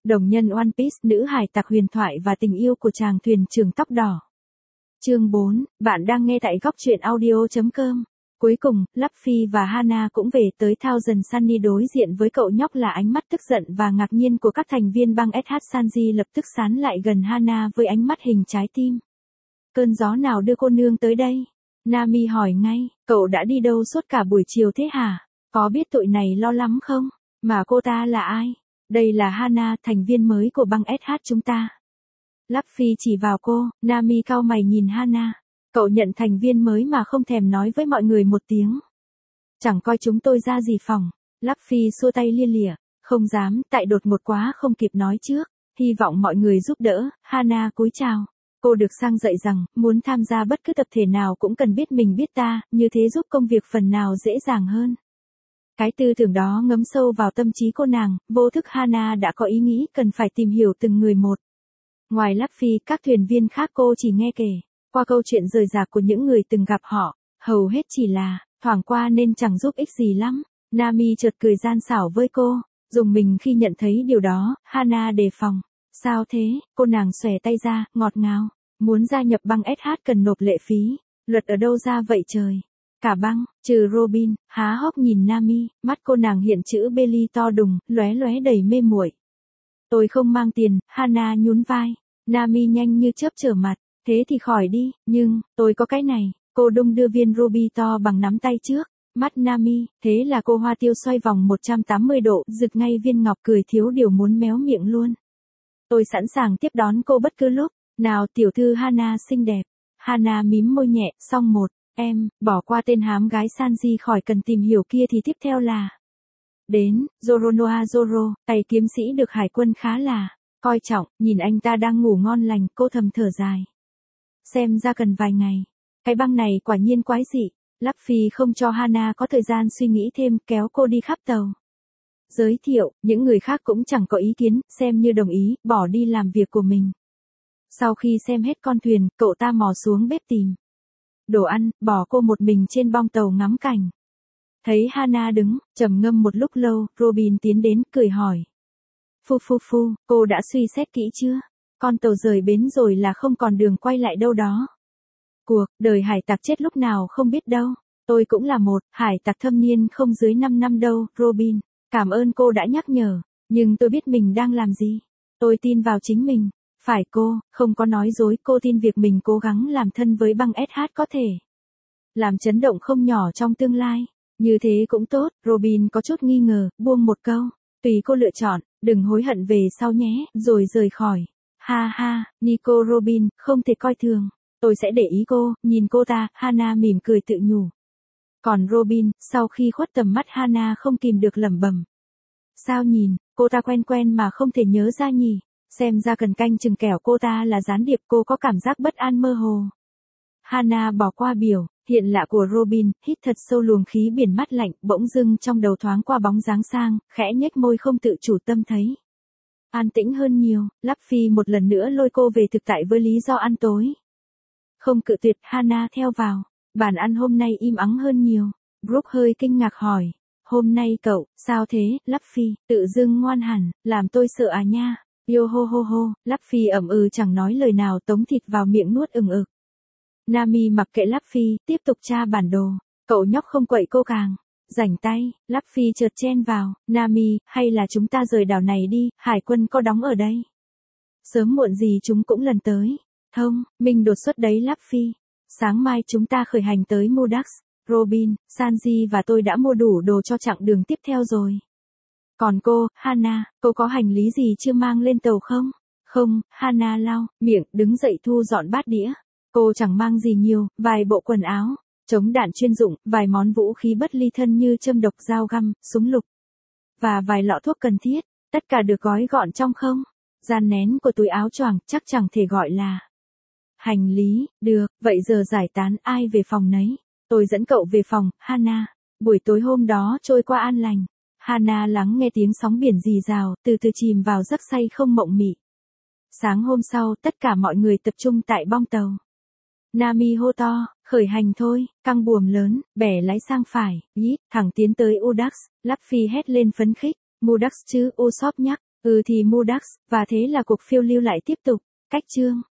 Đồng nhân One Piece, nữ hải tặc huyền thoại và tình yêu của chàng thuyền trưởng tóc đỏ. Chương 4, bạn đang nghe tại góc truyện audio.com. Cuối cùng, Luffy và Hana cũng về tới Thousand Sunny đối diện với cậu nhóc là ánh mắt tức giận và ngạc nhiên của các thành viên băng SH Sanji lập tức sán lại gần Hana với ánh mắt hình trái tim. Cơn gió nào đưa cô nương tới đây? Nami hỏi ngay, cậu đã đi đâu suốt cả buổi chiều thế hả? Có biết tụi này lo lắm không? Mà cô ta là ai? Đây là Hana, thành viên mới của băng SH chúng ta. Luffy chỉ vào cô, Nami cau mày nhìn Hana. Cậu nhận thành viên mới mà không thèm nói với mọi người một tiếng. Chẳng coi chúng tôi ra gì phòng. Luffy xua tay lia lịa. Không dám, tại đột ngột quá không kịp nói trước. Hy vọng mọi người giúp đỡ. Hana cúi chào. Cô được sang dạy rằng, muốn tham gia bất cứ tập thể nào cũng cần biết mình biết ta, như thế giúp công việc phần nào dễ dàng hơn. Cái tư tưởng đó ngấm sâu vào tâm trí cô nàng, vô thức Hana đã có ý nghĩ cần phải tìm hiểu từng người một. Ngoài Luffy, các thuyền viên khác cô chỉ nghe kể, qua câu chuyện rời rạc của những người từng gặp họ, hầu hết chỉ là, thoảng qua nên chẳng giúp ích gì lắm. Nami chợt cười gian xảo với cô, dùng mình khi nhận thấy điều đó, Hana đề phòng. Sao thế, cô nàng xòe tay ra, ngọt ngào, muốn gia nhập băng SH cần nộp lệ phí, luật ở đâu ra vậy trời? Cả băng, trừ Robin, há hốc nhìn Nami, mắt cô nàng hiện chữ Belly to đùng, lóe lóe đầy mê muội. Tôi không mang tiền, Hana nhún vai. Nami nhanh như chớp trở mặt, thế thì khỏi đi, nhưng, tôi có cái này. Cô đung đưa viên ruby to bằng nắm tay trước, mắt Nami, thế là cô hoa tiêu xoay vòng 180 độ, giựt ngay viên ngọc cười thiếu điều muốn méo miệng luôn. Tôi sẵn sàng tiếp đón cô bất cứ lúc, nào tiểu thư Hana xinh đẹp. Hana mím môi nhẹ, xong một. Em, bỏ qua tên hám gái Sanji khỏi cần tìm hiểu kia thì tiếp theo là. Đến, Zoronoa Zoro, tay kiếm sĩ được hải quân khá là coi trọng, nhìn anh ta đang ngủ ngon lành, cô thầm thở dài. Xem ra cần vài ngày. Cái băng này quả nhiên quái dị. Luffy không cho Hana có thời gian suy nghĩ thêm, kéo cô đi khắp tàu. Giới thiệu, những người khác cũng chẳng có ý kiến, xem như đồng ý, bỏ đi làm việc của mình. Sau khi xem hết con thuyền, cậu ta mò xuống bếp tìm đồ ăn, bỏ cô một mình trên bong tàu ngắm cảnh. Thấy Hana đứng, trầm ngâm một lúc lâu, Robin tiến đến, cười hỏi. Phu, cô đã suy xét kỹ chưa? Con tàu rời bến rồi là không còn đường quay lại đâu đó. Cuộc đời hải tặc chết lúc nào không biết đâu. Tôi cũng là một hải tặc thâm niên không dưới 5 năm đâu, Robin. Cảm ơn cô đã nhắc nhở, nhưng tôi biết mình đang làm gì. Tôi tin vào chính mình. Phải cô, không có nói dối, cô tin việc mình cố gắng làm thân với băng SH có thể làm chấn động không nhỏ trong tương lai. Như thế cũng tốt, Robin có chút nghi ngờ, buông một câu. Tùy cô lựa chọn, đừng hối hận về sau nhé, rồi rời khỏi. Ha ha, Nico Robin, không thể coi thường. Tôi sẽ để ý cô, nhìn cô ta, Hana mỉm cười tự nhủ. Còn Robin, sau khi khuất tầm mắt Hana không kìm được lẩm bẩm. Sao nhìn, cô ta quen mà không thể nhớ ra nhỉ? Xem ra cần canh chừng kẻo cô ta là gián điệp, cô có cảm giác bất an mơ hồ. Hana bỏ qua biểu hiện lạ của Robin, hít thật sâu luồng khí biển mát lạnh, bỗng dưng trong đầu thoáng qua bóng dáng sang, khẽ nhếch môi không tự chủ tâm thấy. An tĩnh hơn nhiều, Luffy một lần nữa lôi cô về thực tại với lý do ăn tối. Không cự tuyệt, Hana theo vào. Bàn ăn hôm nay im ắng hơn nhiều. Brooke hơi kinh ngạc hỏi. Hôm nay cậu, sao thế, Luffy, tự dưng ngoan hẳn, làm tôi sợ à nha. Yo ho, Luffy ậm ừ chẳng nói lời nào, tống thịt vào miệng nuốt ừng ực. Nami mặc kệ Luffy, tiếp tục tra bản đồ. Cậu nhóc không quậy cô càng rảnh tay. Luffy chợt chen vào. Nami, hay là chúng ta rời đảo này đi, hải quân có đóng ở đây. Sớm muộn gì chúng cũng lần tới. Thông, mình đột xuất đấy Luffy. Sáng mai chúng ta khởi hành tới Mudax. Robin, Sanji và tôi đã mua đủ đồ cho chặng đường tiếp theo rồi. Còn cô, Hana, cô có hành lý gì chưa mang lên tàu không? Không, Hana lau miệng, đứng dậy thu dọn bát đĩa. Cô chẳng mang gì nhiều, vài bộ quần áo, chống đạn chuyên dụng, vài món vũ khí bất ly thân như châm độc, dao găm, súng lục. Và vài lọ thuốc cần thiết, tất cả được gói gọn trong không gian nén của túi áo choàng, chắc chẳng thể gọi là hành lý. Được, vậy giờ giải tán, ai về phòng nấy. Tôi dẫn cậu về phòng, Hana. Buổi tối hôm đó trôi qua an lành. Hana lắng nghe tiếng sóng biển rì rào, từ từ chìm vào giấc say không mộng mị. Sáng hôm sau, tất cả mọi người tập trung tại bong tàu. Nami hô to, khởi hành thôi, căng buồm lớn, bẻ lái sang phải, thẳng tiến tới Udax. Luffy hét lên phấn khích. Mudax chứ, Usopp nhắc. Thì mua DAX, và thế là cuộc phiêu lưu lại tiếp tục. Cách chương